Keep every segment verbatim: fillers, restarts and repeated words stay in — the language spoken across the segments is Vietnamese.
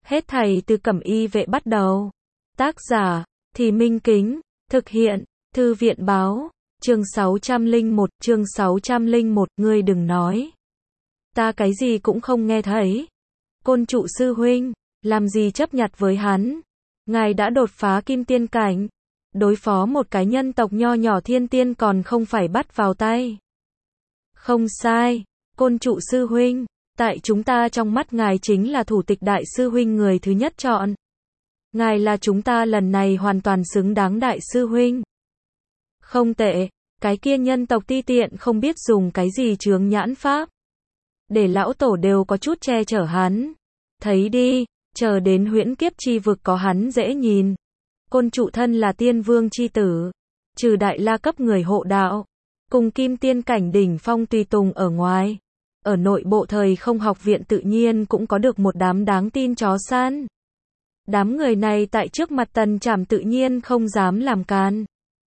Hết thảy từ Cẩm Y Vệ bắt đầu. Tác giả, Thì Minh Kính, thực hiện, Thư viện báo, chương sáu trăm lẻ một, chương sáu trăm lẻ một, ngươi đừng nói. Ta cái gì cũng không nghe thấy. Côn Trụ sư huynh, làm gì chấp nhặt với hắn? Ngài đã đột phá kim tiên cảnh. Đối phó một cái nhân tộc nho nhỏ thiên tiên còn không phải bắt vào tay. Không sai, Côn Trụ sư huynh, tại chúng ta trong mắt ngài chính là thủ tịch đại sư huynh người thứ nhất chọn. Ngài là chúng ta lần này hoàn toàn xứng đáng đại sư huynh. Không tệ, cái kia nhân tộc ti tiện không biết dùng cái gì chướng nhãn pháp. Để lão tổ đều có chút che chở hắn. Thấy đi, chờ đến huyễn kiếp chi vực có hắn dễ nhìn. Côn Trụ thân là tiên vương chi tử, trừ đại la cấp người hộ đạo, cùng kim tiên cảnh đỉnh phong tùy tùng ở ngoài. Ở nội bộ thời không học viện tự nhiên cũng có được một đám đáng tin chó săn. Đám người này tại trước mặt Tần Trảm tự nhiên không dám làm can.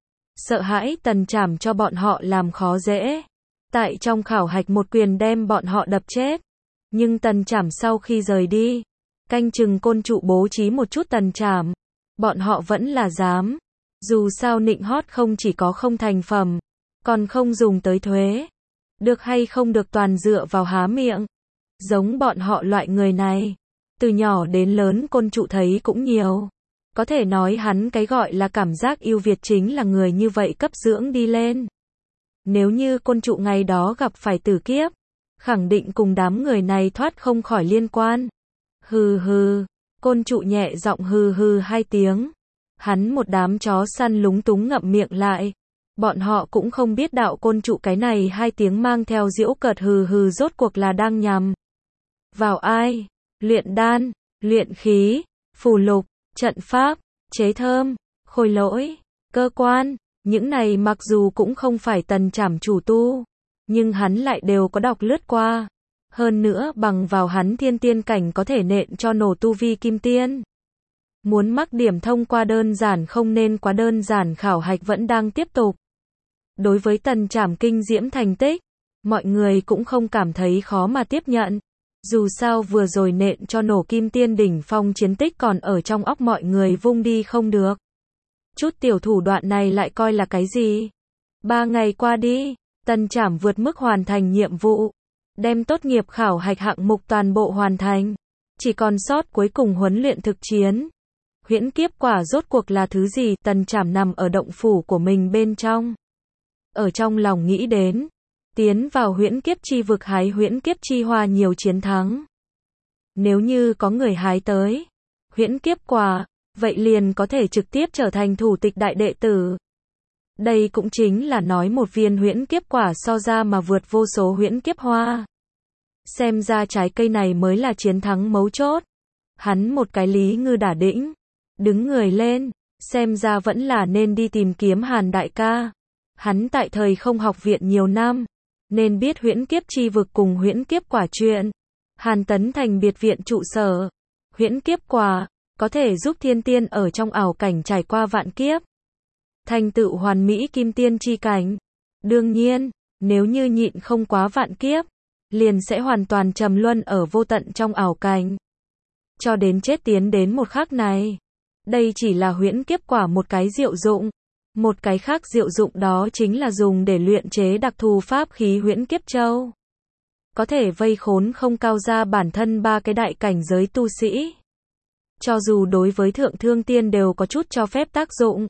Sợ hãi Tần Trảm cho bọn họ làm khó dễ. Tại trong khảo hạch một quyền đem bọn họ đập chết. Nhưng Tần Trảm sau khi rời đi, canh chừng Côn Trụ bố trí một chút Tần Trảm. Bọn họ vẫn là dám. Dù sao nịnh hót không chỉ có không thành phẩm, còn không dùng tới thuế. Được hay không được toàn dựa vào há miệng. Giống bọn họ loại người này, từ nhỏ đến lớn Côn Trụ thấy cũng nhiều. Có thể nói hắn cái gọi là cảm giác yêu Việt chính là người như vậy cấp dưỡng đi lên. Nếu như Côn Trụ ngày đó gặp phải tử kiếp, khẳng định cùng đám người này thoát không khỏi liên quan. Hừ hừ, Côn Trụ nhẹ giọng hừ hừ hai tiếng. Hắn một đám chó săn lúng túng ngậm miệng lại. Bọn họ cũng không biết đạo Côn Trụ cái này hai tiếng mang theo giễu cợt hừ hừ rốt cuộc là đang nhằm vào ai. Luyện đan, luyện khí, phù lục, trận pháp, chế thơm, khôi lỗi, cơ quan, những này mặc dù cũng không phải Tần Trảm chủ tu, nhưng hắn lại đều có đọc lướt qua. Hơn nữa bằng vào hắn thiên tiên cảnh có thể nện cho nổ tu vi kim tiên. Muốn mắc điểm thông qua đơn giản không nên quá đơn giản, khảo hạch vẫn đang tiếp tục. Đối với Tần Trảm kinh diễm thành tích, mọi người cũng không cảm thấy khó mà tiếp nhận. Dù sao vừa rồi nện cho nổ kim tiên đỉnh phong chiến tích còn ở trong óc mọi người vung đi không được. Chút tiểu thủ đoạn này lại coi là cái gì? Ba ngày qua đi, Tần Trảm vượt mức hoàn thành nhiệm vụ. Đem tốt nghiệp khảo hạch hạng mục toàn bộ hoàn thành. Chỉ còn sót cuối cùng huấn luyện thực chiến. Huyễn kiếp quả rốt cuộc là thứ gì? Tần Trảm nằm ở động phủ của mình bên trong. Ở trong lòng nghĩ đến. Tiến vào huyễn kiếp chi vực hái huyễn kiếp chi hoa nhiều chiến thắng. Nếu như có người hái tới huyễn kiếp quả, vậy liền có thể trực tiếp trở thành thủ tịch đại đệ tử. Đây cũng chính là nói một viên huyễn kiếp quả so ra mà vượt vô số huyễn kiếp hoa. Xem ra trái cây này mới là chiến thắng mấu chốt. Hắn một cái lý ngư đả đĩnh, đứng người lên, xem ra vẫn là nên đi tìm kiếm Hàn đại ca. Hắn tại thời không học viện nhiều năm, nên biết huyễn kiếp chi vực cùng huyễn kiếp quả chuyện. Hàn Tấn Thành biệt viện trụ sở. Huyễn kiếp quả, có thể giúp thiên tiên ở trong ảo cảnh trải qua vạn kiếp. Thành tựu hoàn mỹ kim tiên chi cảnh. Đương nhiên, nếu như nhịn không quá vạn kiếp, liền sẽ hoàn toàn trầm luân ở vô tận trong ảo cảnh. Cho đến chết tiến đến một khắc này. Đây chỉ là huyễn kiếp quả một cái diệu dụng. Một cái khác diệu dụng đó chính là dùng để luyện chế đặc thù pháp khí huyễn kiếp châu. Có thể vây khốn không cao ra bản thân ba cái đại cảnh giới tu sĩ. Cho dù đối với thượng thương tiên đều có chút cho phép tác dụng.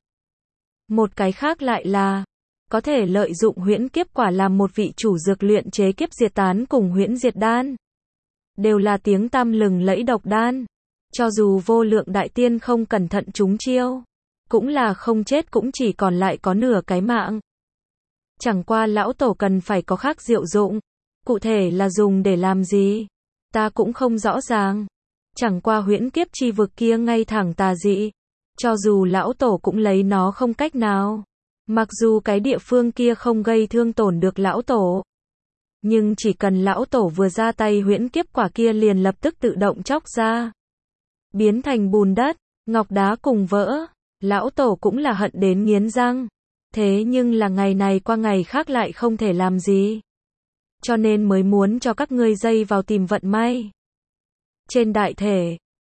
Một cái khác lại là, có thể lợi dụng huyễn kiếp quả làm một vị chủ dược luyện chế kiếp diệt tán cùng huyễn diệt đan. Đều là tiếng tăm lừng lẫy độc đan. Cho dù vô lượng đại tiên không cẩn thận trúng chiêu, cũng là không chết cũng chỉ còn lại có nửa cái mạng. Chẳng qua lão tổ cần phải có khác diệu dụng. Cụ thể là dùng để làm gì? Ta cũng không rõ ràng. Chẳng qua huyễn kiếp chi vực kia ngay thẳng tà dị. Cho dù lão tổ cũng lấy nó không cách nào. Mặc dù cái địa phương kia không gây thương tổn được lão tổ. Nhưng chỉ cần lão tổ vừa ra tay huyễn kiếp quả kia liền lập tức tự động chóc ra. Biến thành bùn đất, ngọc đá cùng vỡ. Lão tổ cũng là hận đến nghiến răng. Thế nhưng là ngày này qua ngày khác lại không thể làm gì. Cho nên mới muốn cho các ngươi dây vào tìm vận may. Trên đại thể,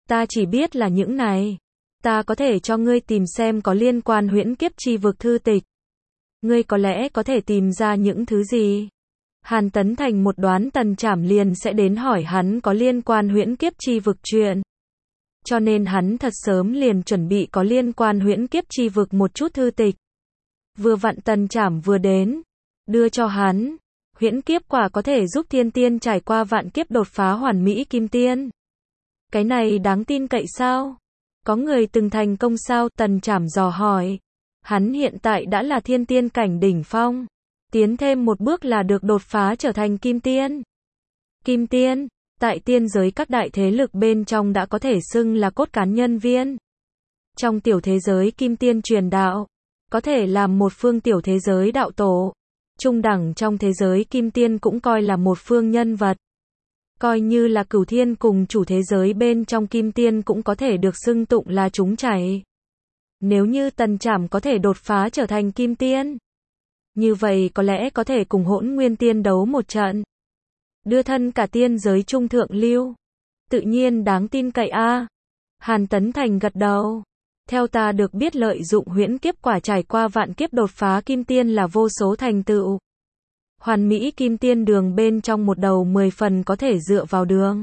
Ta chỉ biết là những này. Ta có thể cho ngươi tìm xem có liên quan huyễn kiếp chi vực thư tịch. Ngươi có lẽ có thể tìm ra những thứ gì? Hàn Tấn Thành một đoán Tần Trảm liền sẽ đến hỏi hắn có liên quan huyễn kiếp chi vực chuyện. Cho nên hắn thật sớm liền chuẩn bị có liên quan huyễn kiếp chi vực một chút thư tịch. Vừa vặn Tần Trảm vừa đến, đưa cho hắn. Huyễn kiếp quả có thể giúp thiên tiên trải qua vạn kiếp đột phá hoàn mỹ kim tiên. Cái này đáng tin cậy sao? Có người từng thành công sao? Tần Trảm dò hỏi. Hắn hiện tại đã là thiên tiên cảnh đỉnh phong. Tiến thêm một bước là được đột phá trở thành kim tiên. Kim tiên, tại tiên giới các đại thế lực bên trong đã có thể xưng là cốt cán nhân viên. Trong tiểu thế giới kim tiên truyền đạo, có thể làm một phương tiểu thế giới đạo tổ. Trung đẳng trong thế giới kim tiên cũng coi là một phương nhân vật. Coi như là cửu thiên cùng chủ thế giới bên trong kim tiên cũng có thể được xưng tụng là chúng chảy. Nếu như Tần Trảm có thể đột phá trở thành kim tiên, như vậy có lẽ có thể cùng Hỗn Nguyên Tiên đấu một trận. Đưa thân cả tiên giới trung thượng lưu. Tự nhiên đáng tin cậy a. À. Hàn Tấn Thành gật đầu. Theo ta được biết lợi dụng huyễn kiếp quả trải qua vạn kiếp đột phá kim tiên là vô số thành tựu. Hoàn mỹ kim tiên đường bên trong một đầu mười phần có thể dựa vào đường.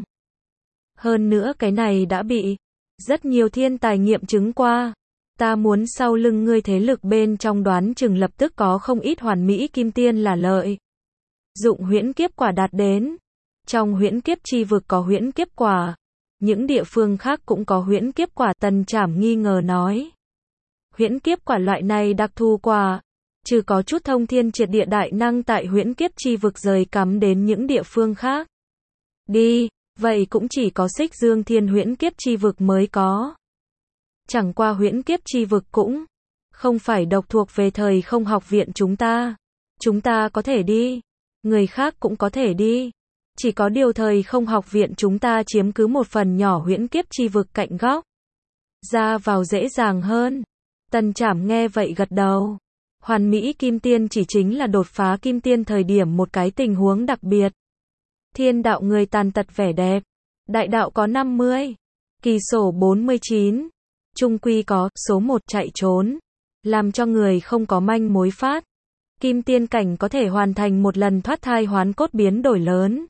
Hơn nữa cái này đã bị rất nhiều thiên tài nghiệm chứng qua. Ta muốn sau lưng ngươi thế lực bên trong đoán chừng lập tức có không ít hoàn mỹ kim tiên là lợi. Dụng huyễn kiếp quả đạt đến. Trong huyễn kiếp chi vực có huyễn kiếp quả. Những địa phương khác cũng có huyễn kiếp quả. Tần Trảm nghi ngờ nói. Huyễn kiếp quả loại này đặc thù quả. Trừ có chút thông thiên triệt địa đại năng tại huyễn kiếp chi vực rời cắm đến những địa phương khác. Đi, vậy cũng chỉ có Xích Dương Thiên huyễn kiếp chi vực mới có. Chẳng qua huyễn kiếp chi vực cũng không phải độc thuộc về thời không học viện chúng ta. Chúng ta có thể đi. Người khác cũng có thể đi. Chỉ có điều thời không học viện chúng ta chiếm cứ một phần nhỏ huyễn kiếp chi vực cạnh góc. Ra vào dễ dàng hơn. Tần Trảm nghe vậy gật đầu. Hoàn mỹ kim tiên chỉ chính là đột phá kim tiên thời điểm một cái tình huống đặc biệt. Thiên đạo người tàn tật vẻ đẹp. Đại đạo có năm mươi. Kỳ sổ bốn mươi chín. Trung quy có số một chạy trốn. Làm cho người không có manh mối phát. Kim tiên cảnh có thể hoàn thành một lần thoát thai hoán cốt biến đổi lớn.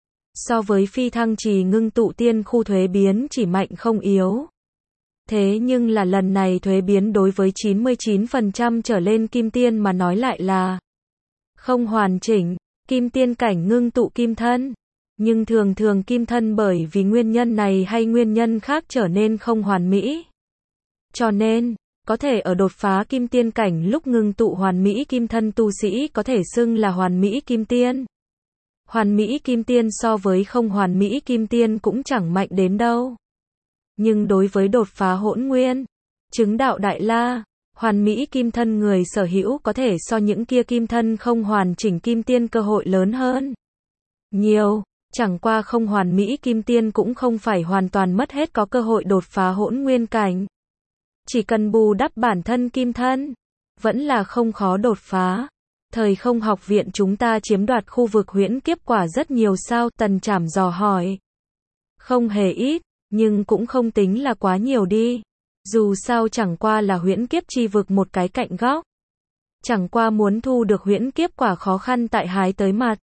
So với phi thăng trì ngưng tụ tiên khu thuế biến chỉ mạnh không yếu. Thế nhưng là lần này thuế biến đối với chín mươi chín phần trăm trở lên kim tiên mà nói lại là không hoàn chỉnh. Kim tiên cảnh ngưng tụ kim thân. Nhưng thường thường kim thân bởi vì nguyên nhân này hay nguyên nhân khác trở nên không hoàn mỹ. Cho nên, có thể ở đột phá kim tiên cảnh lúc ngưng tụ hoàn mỹ kim thân tu sĩ có thể xưng là hoàn mỹ kim tiên. Hoàn mỹ kim tiên so với không hoàn mỹ kim tiên cũng chẳng mạnh đến đâu. Nhưng đối với đột phá hỗn nguyên, chứng đạo đại la, hoàn mỹ kim thân người sở hữu có thể so những kia kim thân không hoàn chỉnh kim tiên cơ hội lớn hơn. Nhiều, chẳng qua không hoàn mỹ kim tiên cũng không phải hoàn toàn mất hết có cơ hội đột phá hỗn nguyên cảnh. Chỉ cần bù đắp bản thân kim thân, vẫn là không khó đột phá. Thời không học viện chúng ta chiếm đoạt khu vực huyễn kiếp quả rất nhiều sao? Tần Trảm dò hỏi. Không hề ít, nhưng cũng không tính là quá nhiều đi. Dù sao chẳng qua là huyễn kiếp chi vực một cái cạnh góc. Chẳng qua muốn thu được huyễn kiếp quả khó khăn tại hái tới mặt.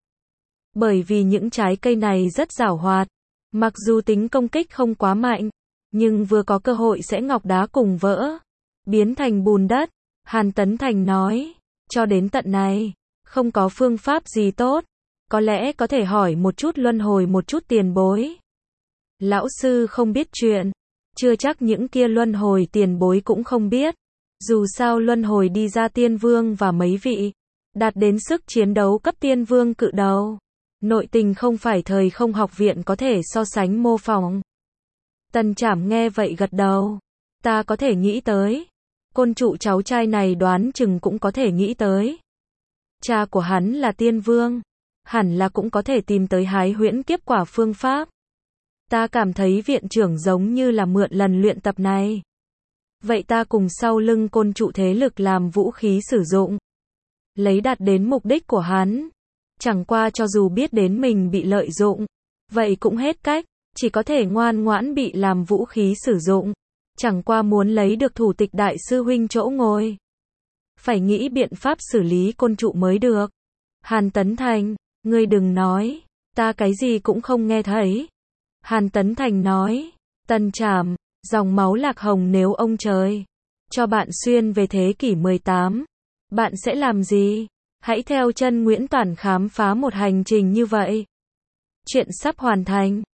Bởi vì những trái cây này rất giảo hoạt. Mặc dù tính công kích không quá mạnh, nhưng vừa có cơ hội sẽ ngọc đá cùng vỡ, biến thành bùn đất. Hàn Tấn Thành nói, cho đến tận này, không có phương pháp gì tốt. Có lẽ có thể hỏi một chút luân hồi một chút tiền bối. Lão sư không biết chuyện, chưa chắc những kia luân hồi tiền bối cũng không biết. Dù sao luân hồi đi ra tiên vương và mấy vị, đạt đến sức chiến đấu cấp tiên vương cự đầu. Nội tình không phải thời không học viện có thể so sánh mô phỏng. Tần Trảm nghe vậy gật đầu. Ta có thể nghĩ tới. Côn trụ cháu trai này đoán chừng cũng có thể nghĩ tới. Cha của hắn là tiên vương. Hẳn là cũng có thể tìm tới hái huyễn kiếp quả phương pháp. Ta cảm thấy viện trưởng giống như là mượn lần luyện tập này. Vậy ta cùng sau lưng côn trụ thế lực làm vũ khí sử dụng. Lấy đạt đến mục đích của hắn. Chẳng qua cho dù biết đến mình bị lợi dụng. Vậy cũng hết cách. chỉ có thể ngoan ngoãn bị làm vũ khí sử dụng. Chẳng qua muốn lấy được thủ tịch đại sư huynh chỗ ngồi, phải nghĩ biện pháp xử lý côn trụ mới được. Hàn Tấn Thành, ngươi đừng nói, ta cái gì cũng không nghe thấy. Hàn Tấn Thành nói, Tần Trảm, dòng máu lạc hồng nếu ông trời cho bạn xuyên về thế kỷ mười tám, bạn sẽ làm gì? Hãy theo chân Nguyễn Toản khám phá một hành trình như vậy. Chuyện sắp hoàn thành.